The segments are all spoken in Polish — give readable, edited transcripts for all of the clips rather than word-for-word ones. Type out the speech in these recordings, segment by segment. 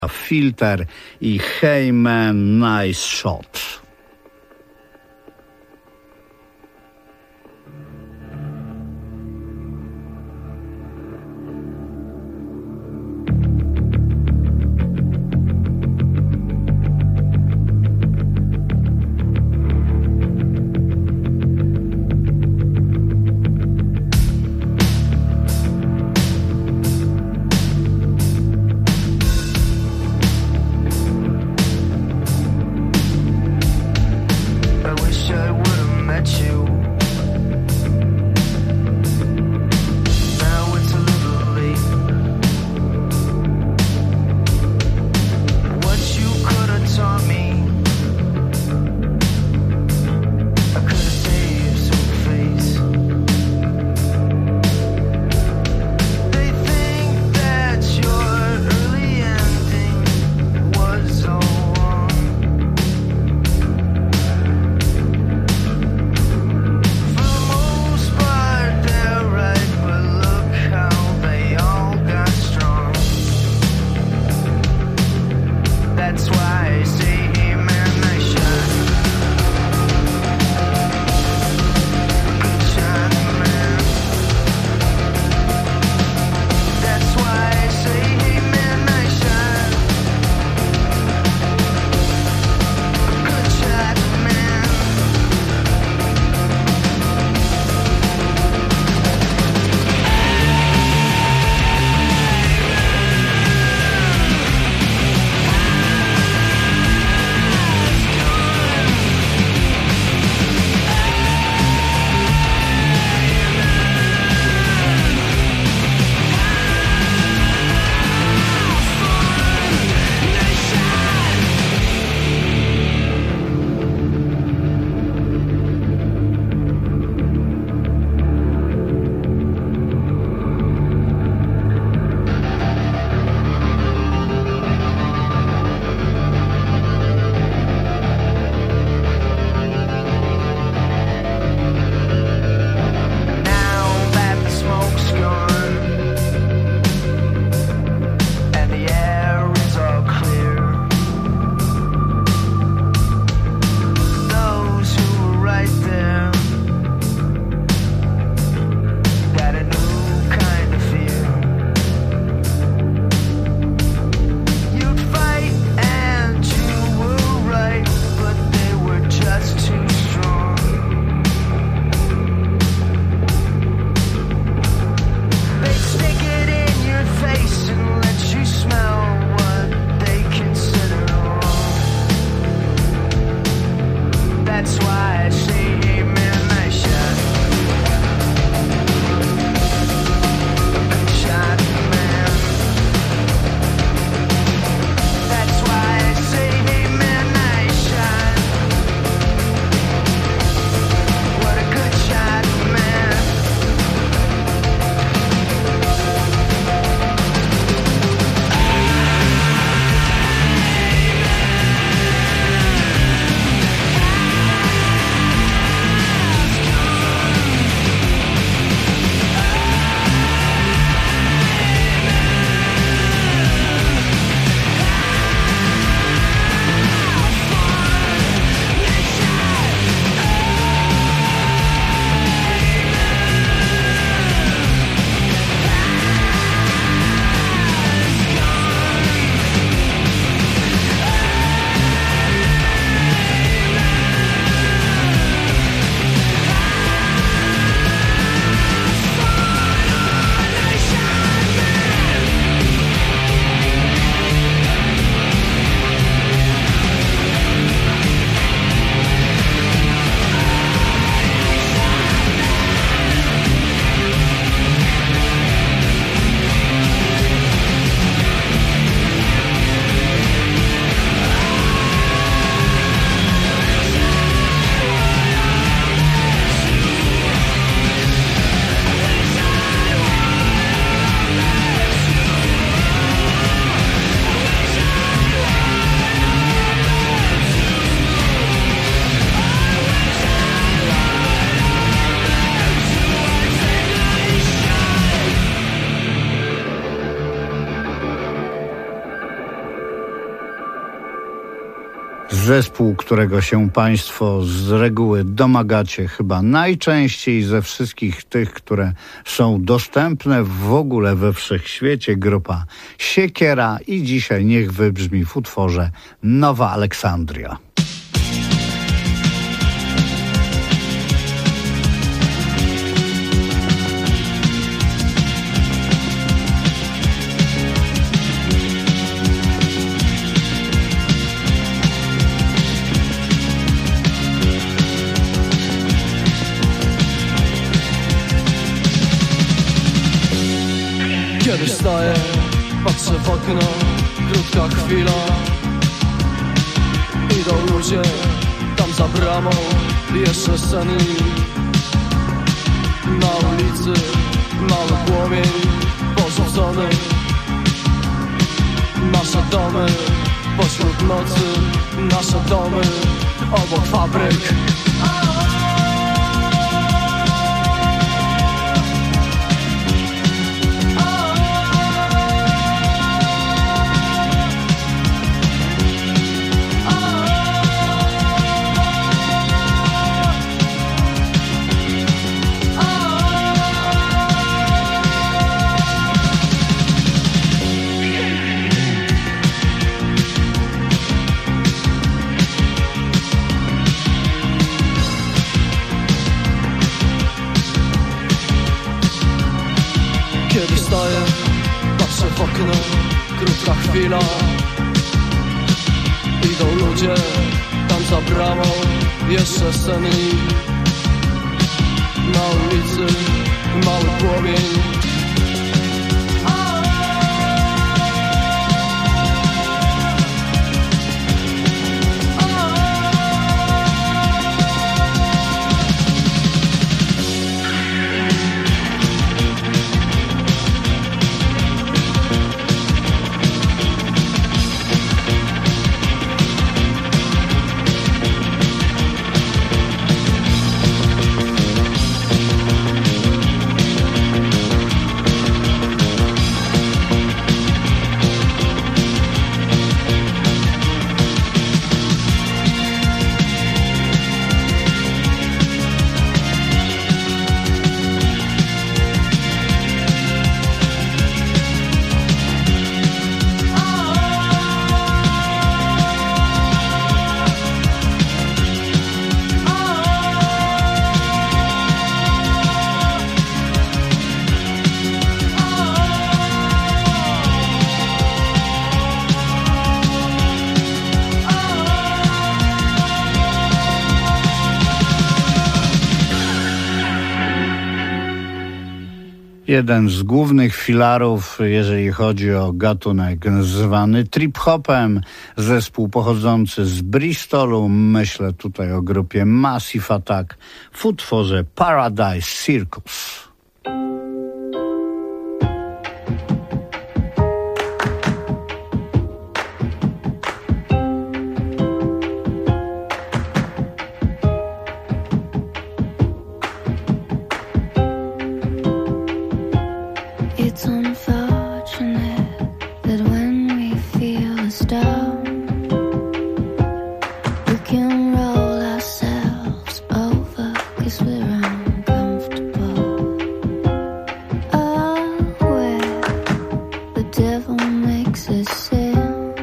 a Filter i Hey Man Nice Shot. Zespół, którego się Państwo z reguły domagacie chyba najczęściej ze wszystkich tych, które są dostępne w ogóle we wszechświecie. Grupa Siekiera i dzisiaj niech wybrzmi w utworze Nowa Aleksandria. Kiedy wstaję, patrzę w okno, krótka chwila. Idą ludzie, tam za bramą, jeszcze senni. Na ulicy mały płomień porzucony. Nasze domy pośród nocy, nasze domy obok fabryk. Kiedy stoję, patrzę w okno, krótka chwila. Idą ludzie, tam za bramą, jeszcze senni. Na ulicy mały płomień. Jeden z głównych filarów, jeżeli chodzi o gatunek zwany trip-hopem, zespół pochodzący z Bristolu, myślę tutaj o grupie Massive Attack w utworze Paradise Circus. It's unfortunate that when we feel us down, we can roll ourselves over 'cause we're uncomfortable. Oh, where the devil makes us sin,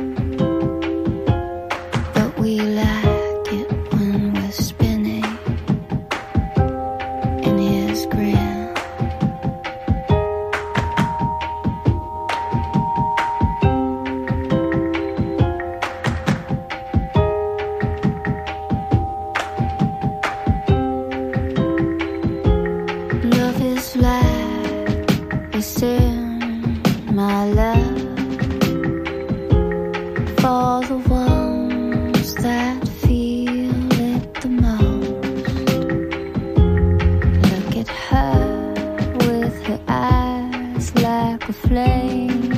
but we like it when we're spinning in his grin. For the ones that feel it the most, look at her with her eyes like a flame.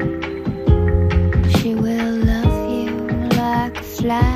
She will love you like a fly.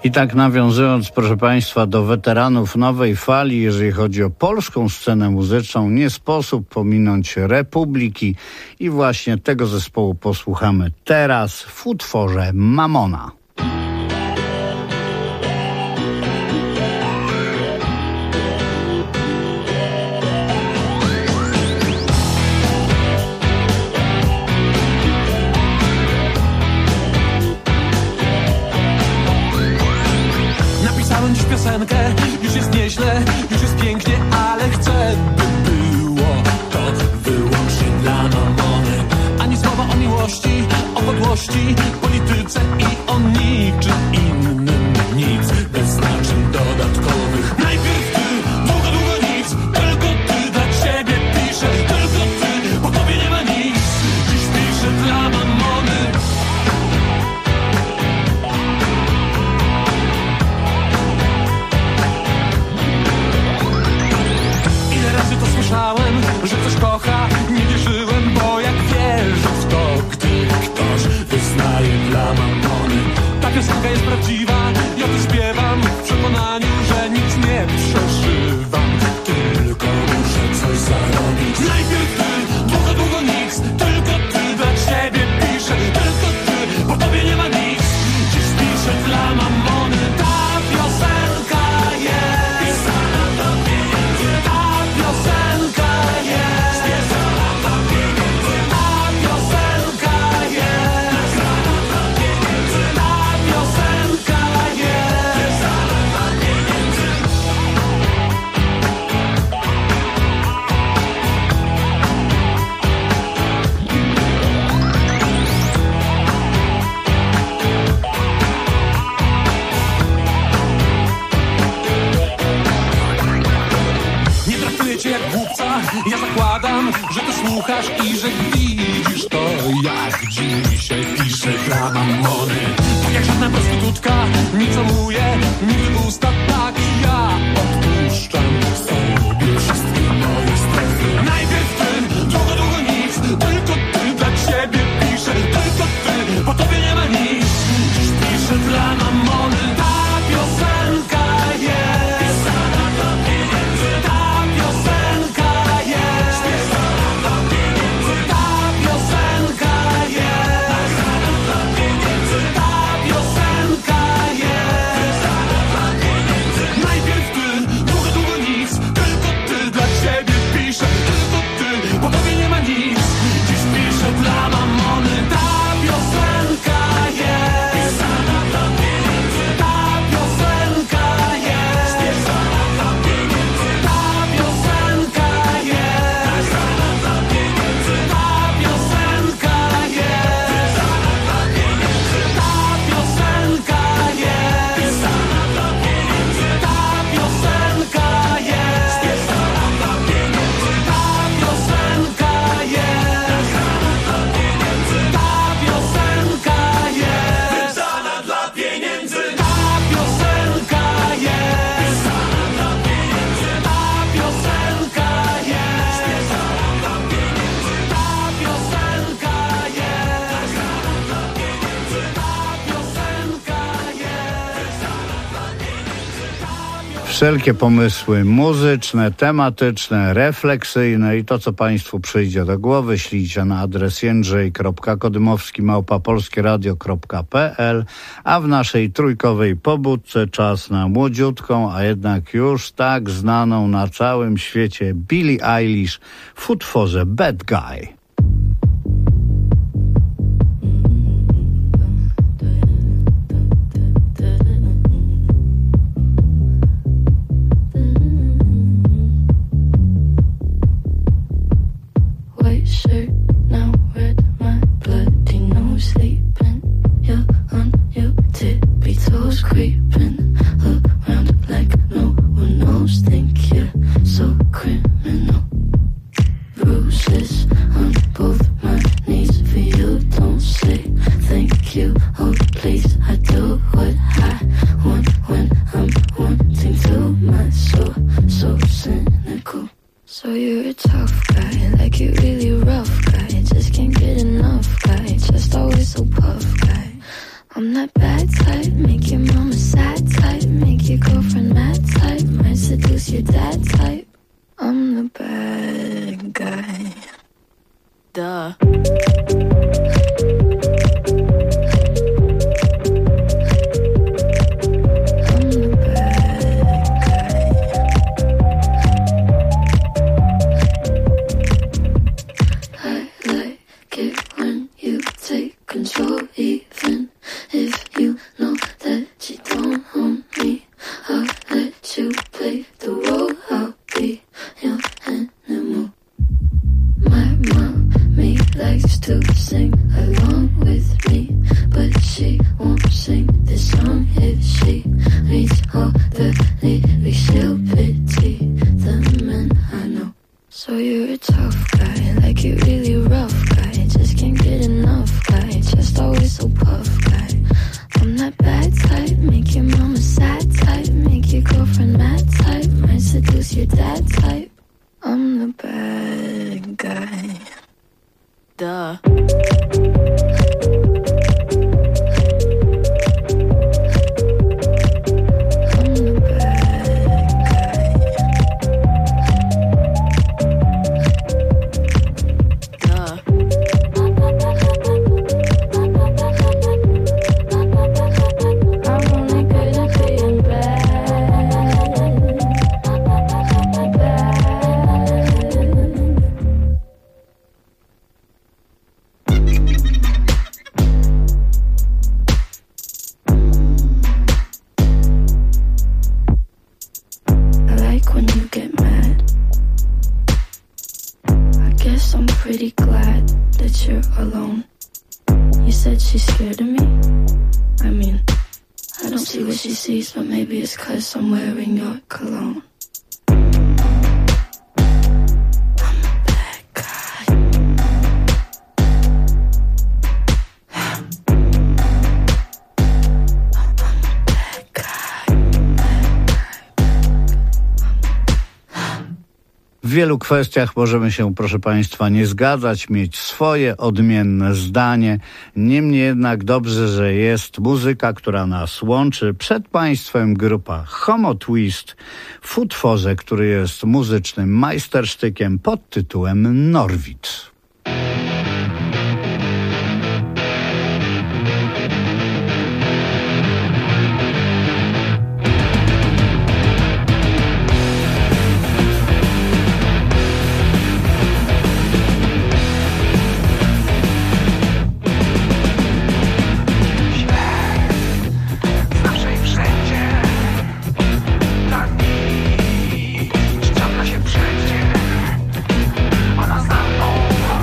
I tak nawiązując, proszę Państwa, do weteranów nowej fali, jeżeli chodzi o polską scenę muzyczną, nie sposób pominąć Republiki i właśnie tego zespołu posłuchamy teraz w utworze Mamona. Dziś piosenkę, już jest nieźle, już jest pięknie, ale chcę, by było to wyłącznie dla mamony. Ani słowa o miłości, o podłości, polityce i o niczym innym. Nic bez znaczeń dodatkowych. Najpierw ty, długo, długo nic, tylko ty dla ciebie piszę, tylko ty, po tobie nie ma nic. Dziś piszę dla mamony. Słyszałem, że ktoś kocha, nie wierzyłem, bo jak wierzę w to, gdy ktoś wyznaje dla mamony. Ta piosenka jest prawdziwa, ja to śpiewam w przekonaniu, że nic nie przeżywam, tylko muszę coś zarobić. Najpierw ty, długo, długo nic, tylko ty dla ciebie piszę, tylko ty, po tobie nie ma nic. Dziś piszę dla mamony. Ta piosenka jest pisana do pieniędzy. Ta piosenka jest pisana do pieniędzy. Ta piosenka jest pisana do pieniędzy. Ta piosenka jest pisana do pieniędzy. Nie traktuję cię jak głupca, ja zakładam, że ty słuchasz i że widzisz to, jak dzisiaj piszę dla mamony. Tak jak żadna prostytutka, nie całuję nigdy w usta, tak ja odpuszczam sobie wszystkie moje strefy. Najpierw ty, długo, długo nic, tylko ty dla ciebie piszę, tylko ty, po tobie nie ma nic. Dziś piszę dla mamony. Ta piosenka jest pisana do pieniędzy. Ta piosenka jest pisana do pieniędzy. Ta piosenka jest pisana do pieniędzy. Ta piosenka jest pisana do pieniędzy. Najpierw ty, długo, długo nic, tylko ty dla ciebie piszę, tylko ty, po tobie nie ma nic. Dziś piszę dla mamony. Ta piosenka jest pisana do pieniędzy. Ta piosenka jest pisana do pieniędzy. Ta piosenka jest pisana do pieniędzy. Ta piosenka jest pisana do pieniędzy. Ta piosenka jest pisana do pieniędzy. Ta piosenka jest pisana do pieniędzy. Ta piosenka jest pisana do pieniędzy. Ta piosenka jest pisana dla pieniędzy. Ta piosenka jest pisana dla pieniędzy. Ta piosenka jest pisana dla pieniędzy. Ta piosenka jest pisana dla pieniędzy. Ta piosenka jest pisana dla pieniędzy. Wszelkie pomysły muzyczne, tematyczne, refleksyjne i to, co Państwu przyjdzie do głowy, ślijcie na adres jędrzej.kodymowski@polskieradio.pl, a w naszej trójkowej pobudce czas na młodziutką, a jednak już tak znaną na całym świecie Billie Eilish w utworze Bad Guy. White shirt, now red, my bloody nose sleeping. You're on your tippy toes, creeping around like no one knows. Think you're so criminal. Bruises on both my knees for you. Don't say thank you. Oh please, I do what I want when I'm wanting to. My soul so cynical. So you're a tough guy, like you really rough guy. Just can't get enough guy, just always so puff guy. I'm that bad type, make your mama sad type, make your girlfriend mad type, might seduce your dad type. I'm the bad guy. Duh. Control, even if you know that you don't own me. I'll let you play the role. I'll be your animal. My mommy likes to sing along with me, but she won't sing this song if she reads all the lyrics. She'll pity the men I know. So you're a tough guy, like you're really rough guy. Just can't get enough guy, just always so puff guy. I'm that bad type, make your mama sad type, make your girlfriend mad type, might seduce your dad type. I'm the bad guy. Duh. But maybe it's 'cause I'm wearing your cologne. W wielu kwestiach możemy się, proszę Państwa, nie zgadzać, mieć swoje odmienne zdanie. Niemniej jednak dobrze, że jest muzyka, która nas łączy. Przed Państwem grupa Homo Twist w utworze, który jest muzycznym majstersztykiem pod tytułem Norwid. Ściąga się wszędzie. Ona za mną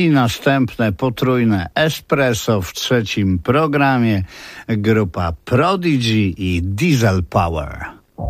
i następne potrójne espresso w trzecim programie. Grupa Prodigy i Diesel Power.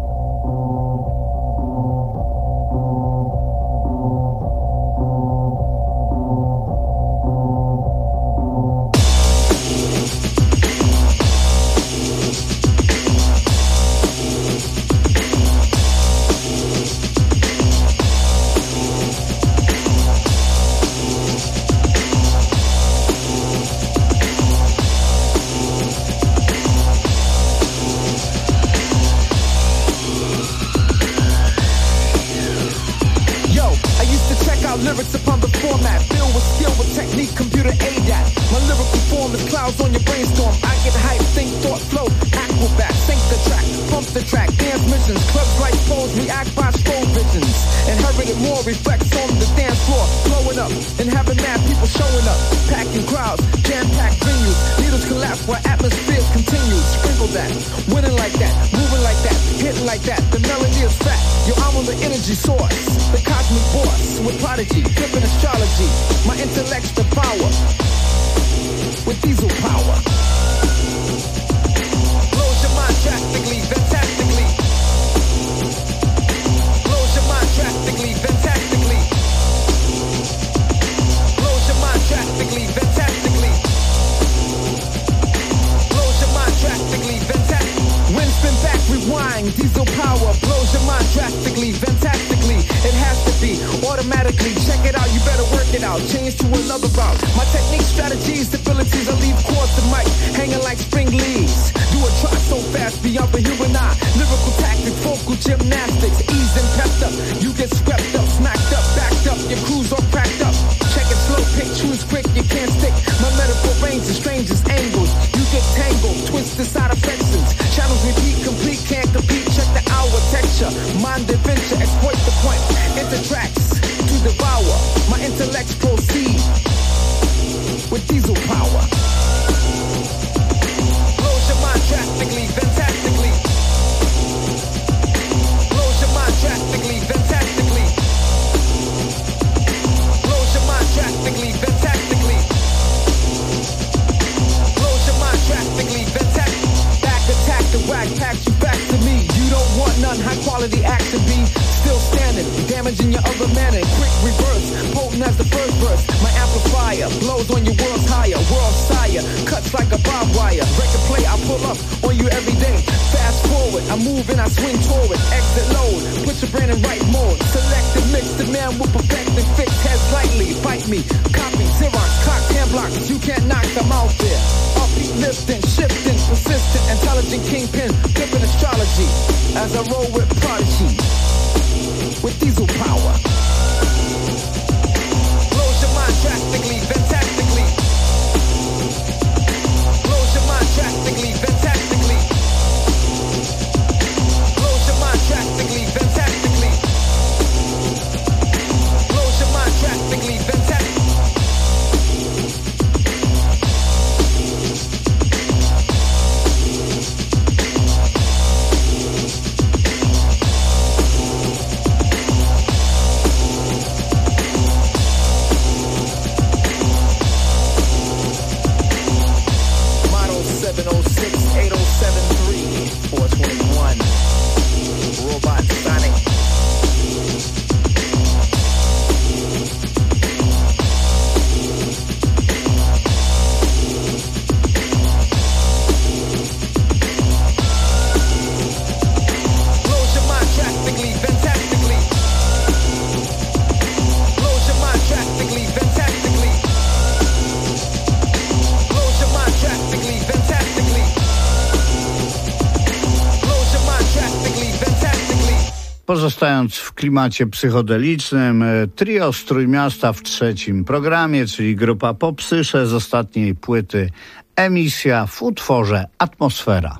Lyrics upon the format, filled with skill, with technique, computer ADAT. My lyrical form is clouds on your brainstorm. I get hype, think, thought, flow, acrobat, sync the track, pump the track, dance missions, clubs like pose, react by slow visions. Inherited more reflects on the dance floor, blowing up and having mad people showing up, packing crowds, jam-packed venues. Needles collapse while atmospheres continue. Sprinkle that, winning like that, moving like that, hitting like that. The melody is fat. Yo, I'm on the energy source, the cosmic boss with prodigy, flipping astrology. My intellect's the power with diesel power. Blows your mind drastically, fantastically. Blows your mind drastically, fantastically. Blows your mind drastically, fantastically. Blows your mind drastically, fantastically. Wind spin back, rewind, diesel power. Blows your mind drastically, fantastically. It has to be automatically. Check it out, you better work it out. Change to another route. My technique, strategies, abilities, I leave course the mic, hanging like spring leaves. Do a try so fast, beyond the human eye. Lyrical tactics, vocal gymnastics, ease and pepped up. You get swept up, smacked up, backed up. Your crew's all cracked up. Check it slow, pick, choose quick, you can't stick. My metaphor range is strangest angles. You get tangled, twisted side affections. Channels repeat, complete, can't compete. Check the hour texture, mind adventure, exploit the point. Enter tracks to devour. My intellects proceed with diesel power. Blows your mind drastically, fantastically. Blows your mind drastically, fantastically. Blows your mind drastically, fantastically. Blows your mind drastically, fantastically. Back attack the whack, packs you back to me. You don't want none, high quality action be still standing, damaging your other man in quick reverse, potent as the first verse. My amplifier blows on your world's higher, world sire, cuts like a barbed wire. Record play, I pull up on you every day. Fast forward, I move and I swing forward. Exit load, put your brain in right mode. Select and mix, the man will perfect and fix. Heads lightly, bite me, copy, Xerox, cock, hand blocks. You can't knock them out there. Upbeat, lifting, shifting, persistent, intelligent kingpin, flipping astrology. As I roll with prodigy, with diesel power. Blows your mind drastically, fantastically. Blows your mind drastically, fantastically. Blows your mind drastically, fantastically. Blows your mind drastically, fantastically. Pozostając w klimacie psychodelicznym, trio z Trójmiasta w trzecim programie, czyli grupa Popsysze z ostatniej płyty Emisja w utworze Atmosfera.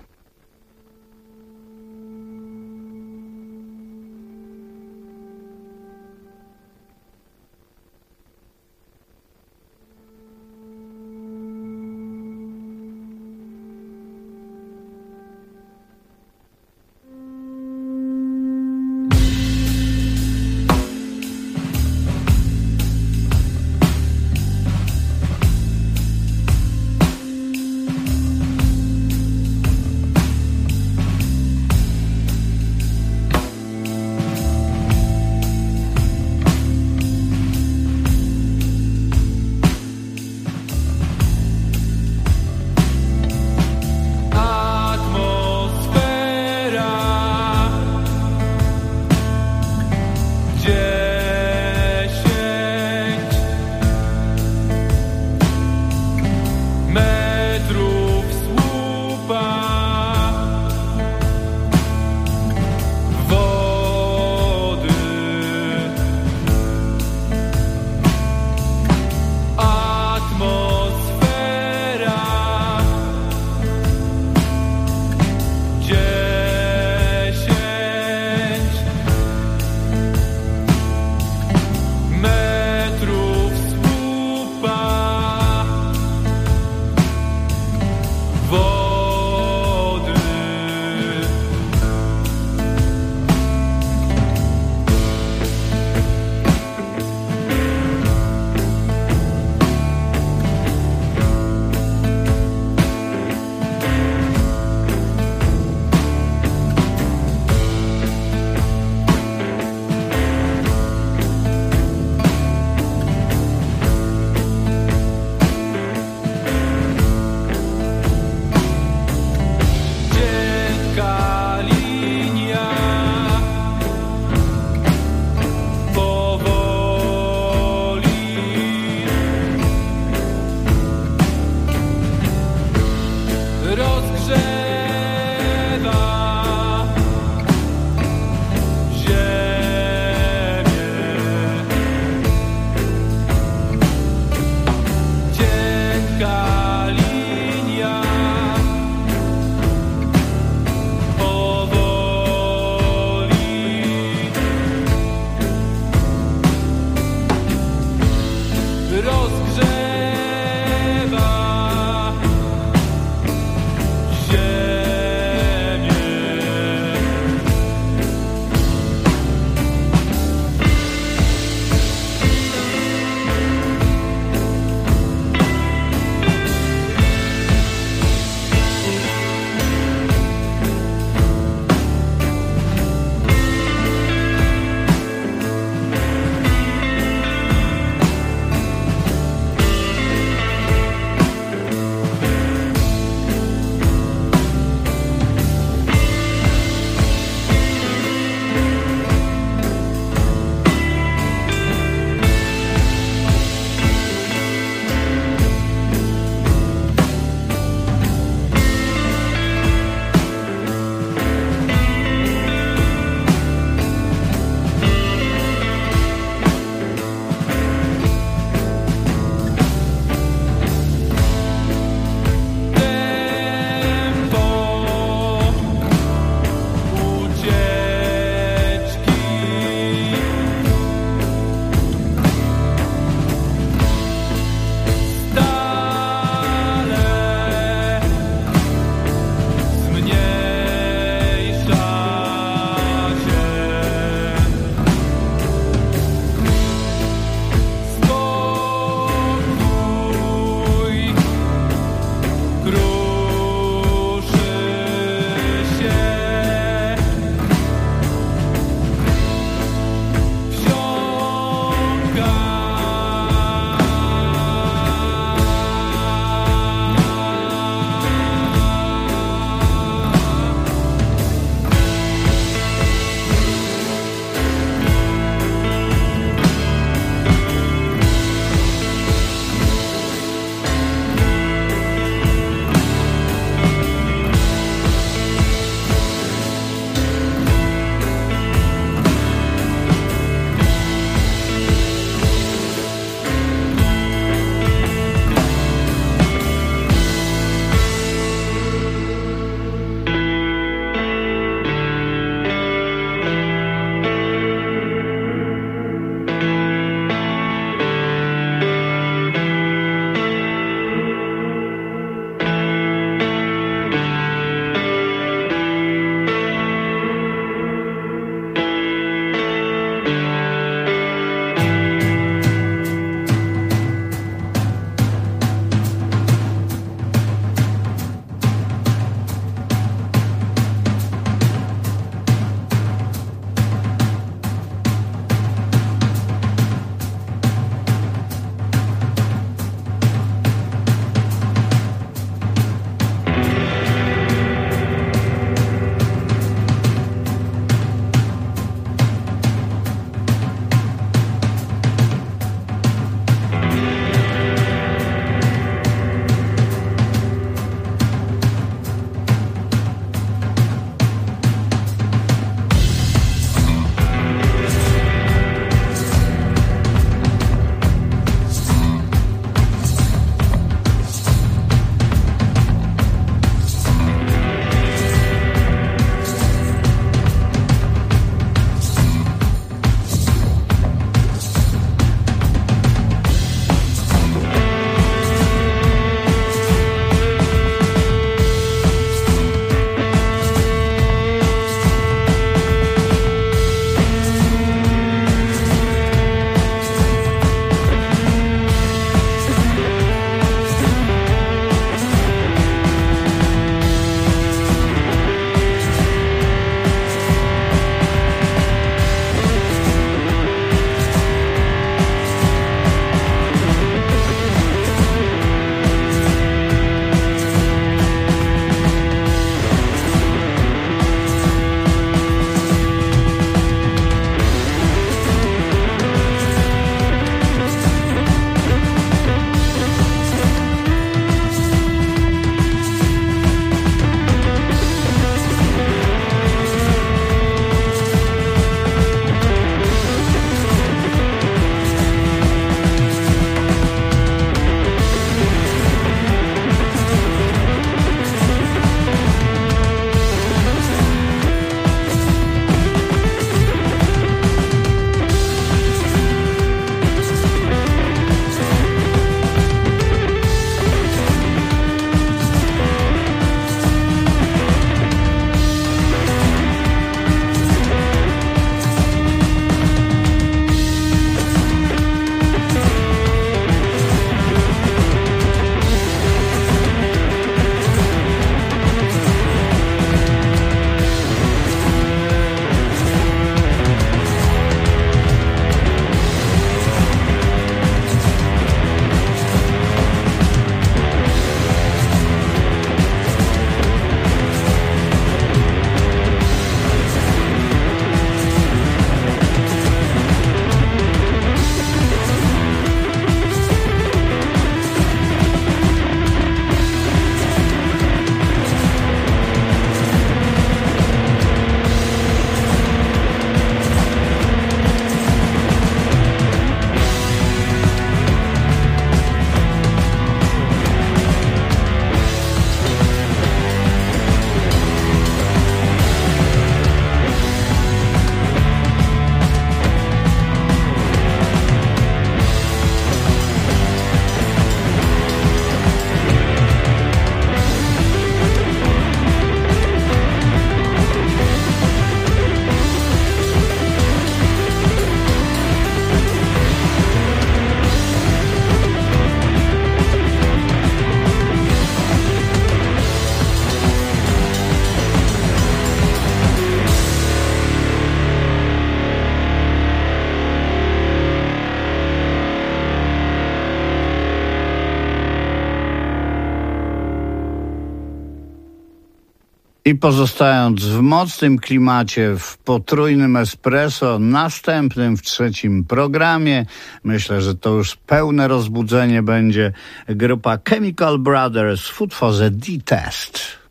I pozostając w mocnym klimacie, w potrójnym espresso, następnym w trzecim programie, myślę, że to już pełne rozbudzenie będzie grupa Chemical Brothers, Food for the D-Test.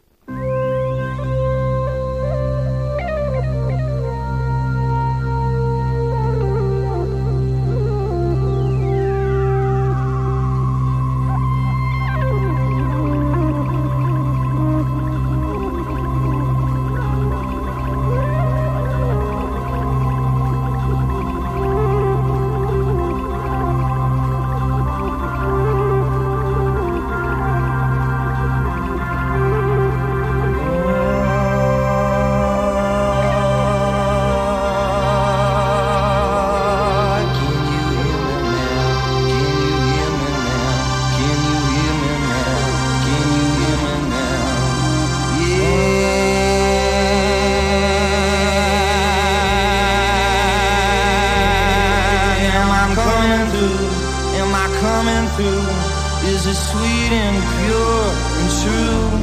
Is it sweet and pure and true?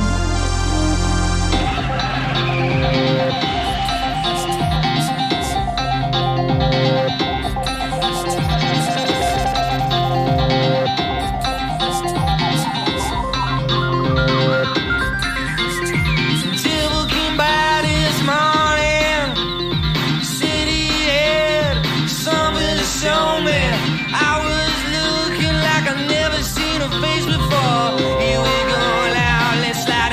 Devil came by this morning, said he had something to show me. I was looking like I never seen a face before. Here we go now, let's slide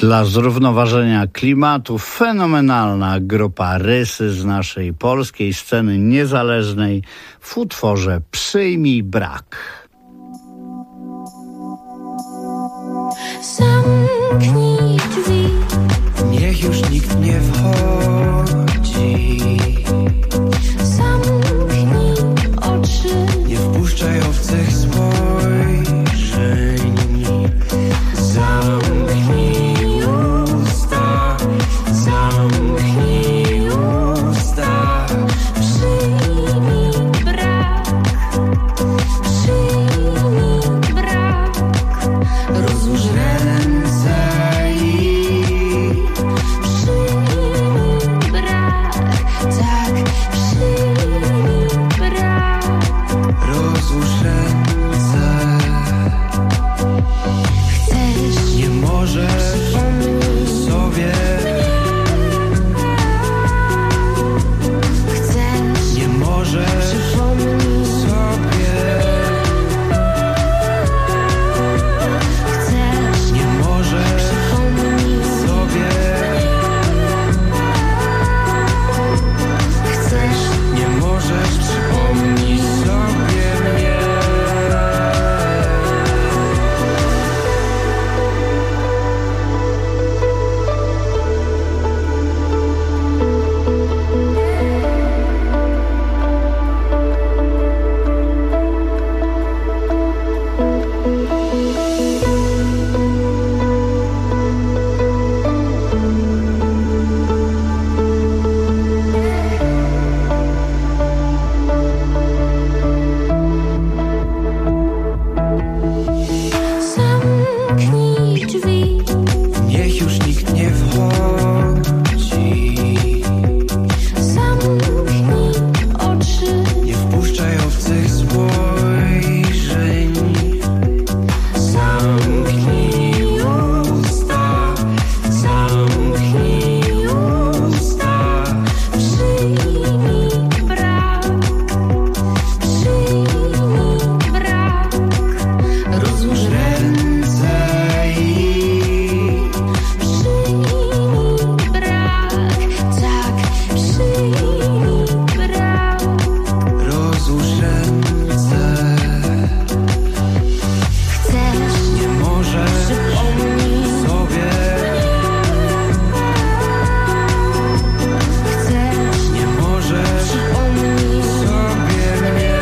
Dla zrównoważenia klimatu fenomenalna grupa Rysy z naszej polskiej sceny niezależnej w utworze Przyjmij brak. Zamknij drzwi, Niech już nikt nie wchodzi. zamknij oczy, Nie wpuszczaj obcych spojrzeń. Zamknij usta, zamknij usta. przyjmij brak, przyjmij brak, Rozłóż ręce i przyjmij brak, tak, przyjmij brak. rozłóż ręce. Chcesz Nie możesz sobie, chcesz nie możesz przypomnij, sobie, chcesz nie możesz przypomnij, sobie, chcesz nie możesz przypomnieć sobie mnie. zamknij drzwi, Niech już nikt nie wchodzi. zamknij oczy, Nie wpuszczaj obcych spojrzeń. Zamknij usta, zamknij usta. przyjmij brak, przyjmij brak, Rozłóż ręce i przyjmij brak, tak, przyjmij brak. rozłóż ręce. Chcesz Nie możesz przypomnij, sobie, chcesz nie możesz przypomnij, sobie mnie.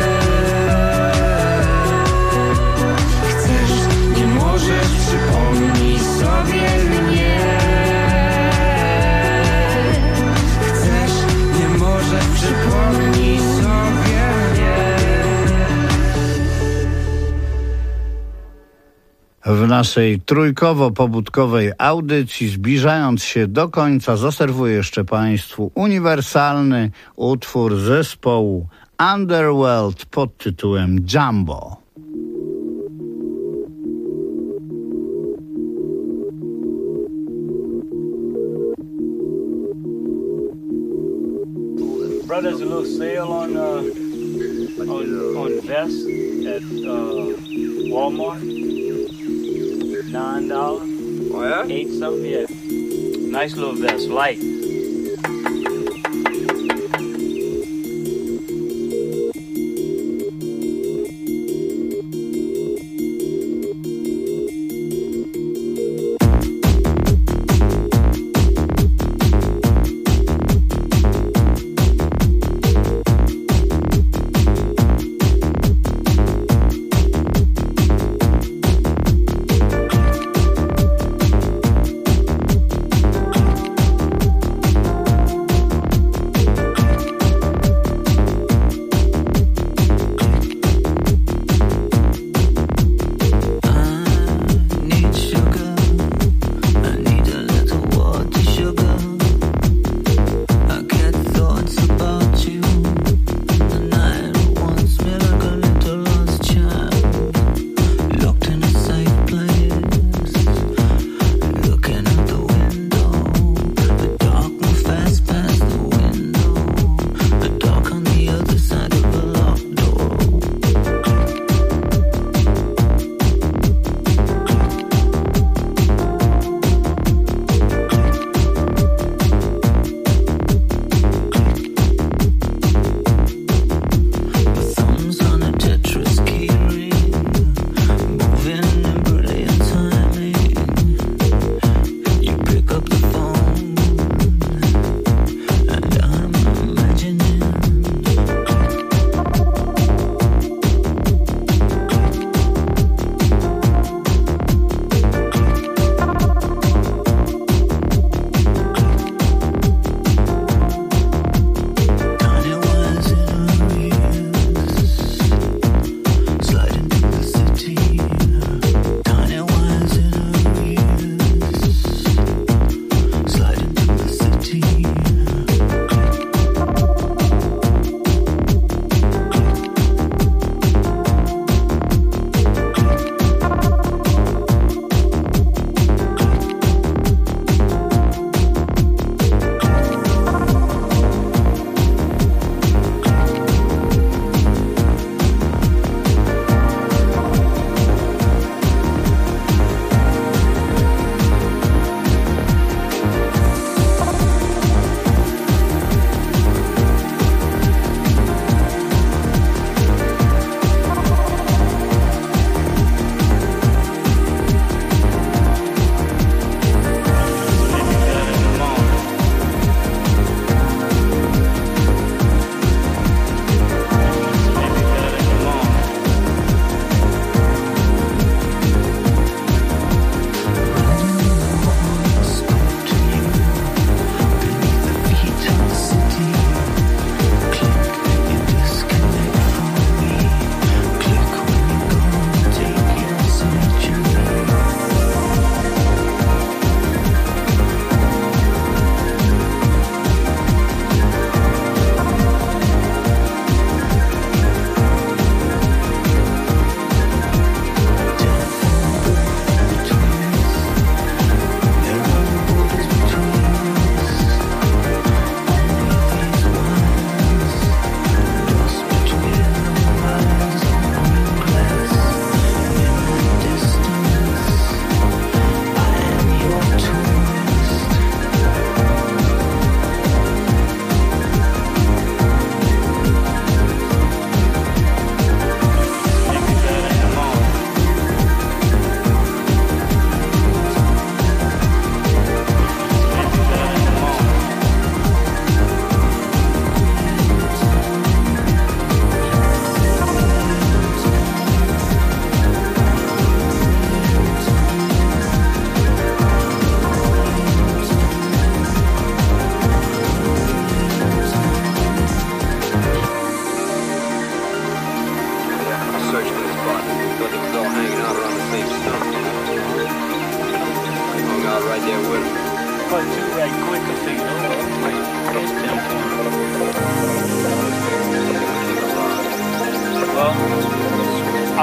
chcesz Nie możesz przypomnieć sobie mnie. Chcesz, nie możesz przypomnieć sobie mnie. W naszej trójkowo-pobudkowej audycji, zbliżając się do końca, zaserwuję jeszcze Państwu uniwersalny utwór zespołu Underworld pod tytułem Jumbo. Bro, there's a little sale on vests at Walmart. $9. Oh yeah? 8 something, yeah. Nice little vest, light.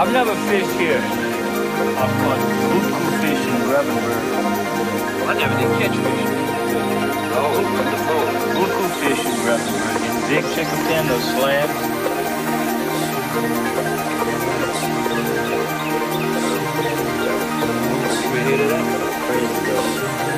I've never fished here. I've caught buku fish and grubberberg. I never did catch fish. Oh, from the boat. Buku fish and grubberberg. And big chicken fin, those slabs. We hit it up. Crazy though.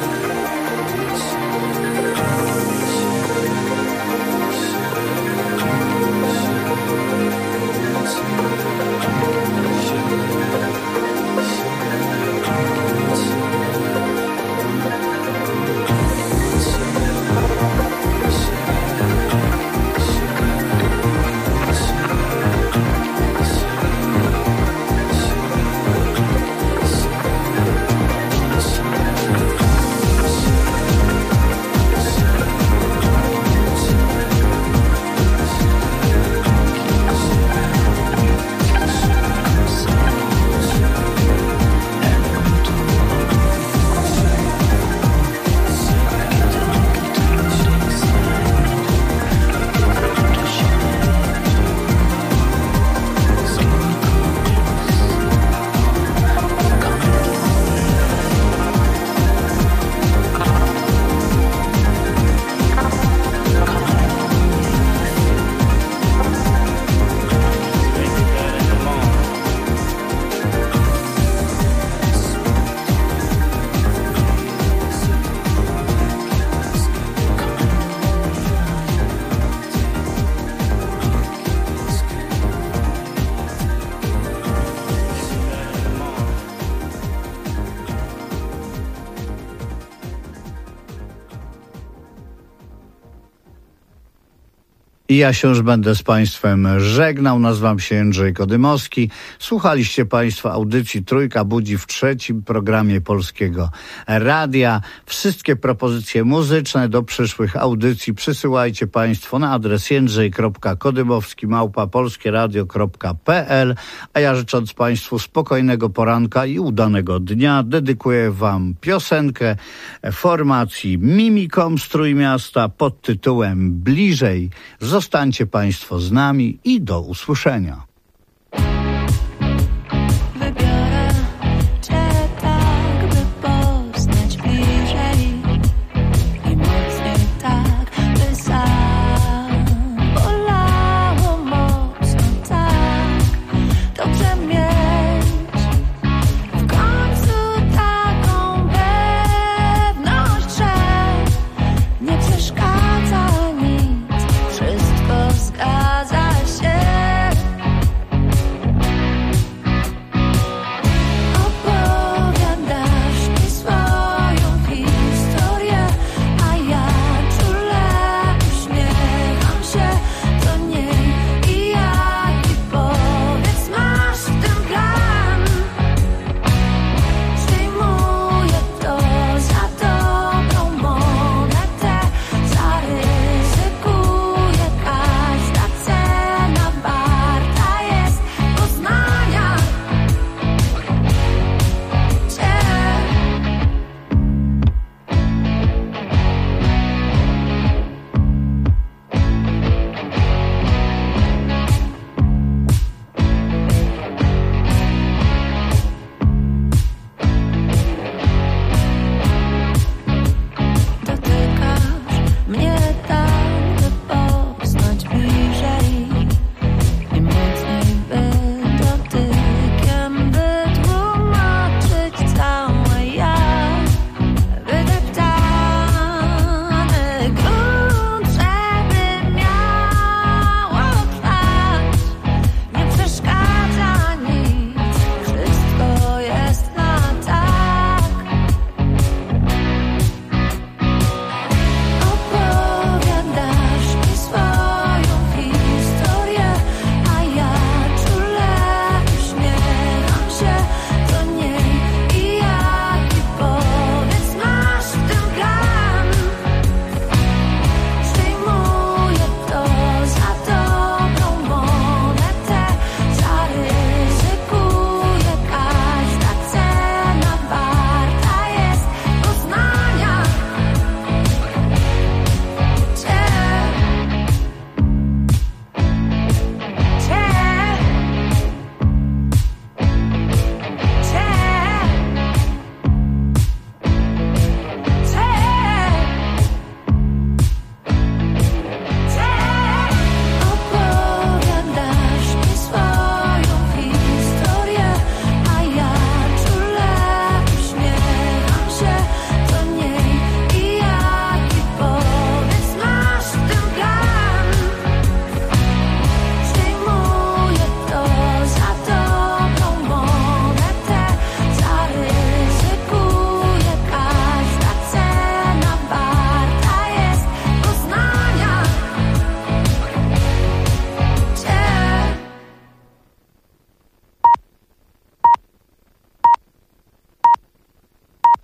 I ja się już będę z Państwem żegnał. Nazywam się Jędrzej Kodymowski. Słuchaliście Państwo audycji Trójka Budzi w trzecim programie Polskiego Radia. Wszystkie propozycje muzyczne do przyszłych audycji przysyłajcie Państwo na adres jędrzej.kodymowski@polskieradio.pl. A ja, życząc Państwu spokojnego poranka i udanego dnia, dedykuję Wam piosenkę formacji Mimikom z Trójmiasta pod tytułem Bliżej. Zostańcie Państwo z nami i do usłyszenia.